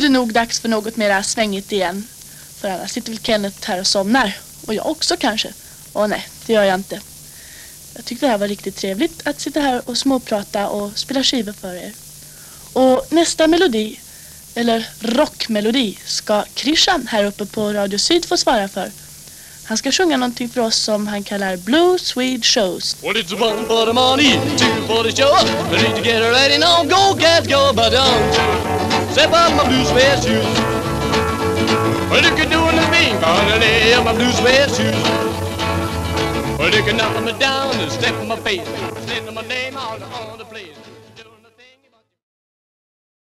det nog dags för något mera svängigt igen. För annars sitter väl Kenneth här och somnar. Och jag också kanske. Åh nej, det gör jag inte. Jag tyckte det här var riktigt trevligt att sitta här och småprata och spela skivor för er. Och nästa melodi, eller rockmelodi, ska Christian här uppe på Radio Syd få svara för. Han ska sjunga någonting för oss som han kallar Blue Swede Shows. Well, it's one for the money, two for the show. Ready to get ready now, go cats go, but don't step on my blue suede shoes. Well, you can do the thing, gonna lay on my blue suede shoes. Well, you can knock me down and step on my face.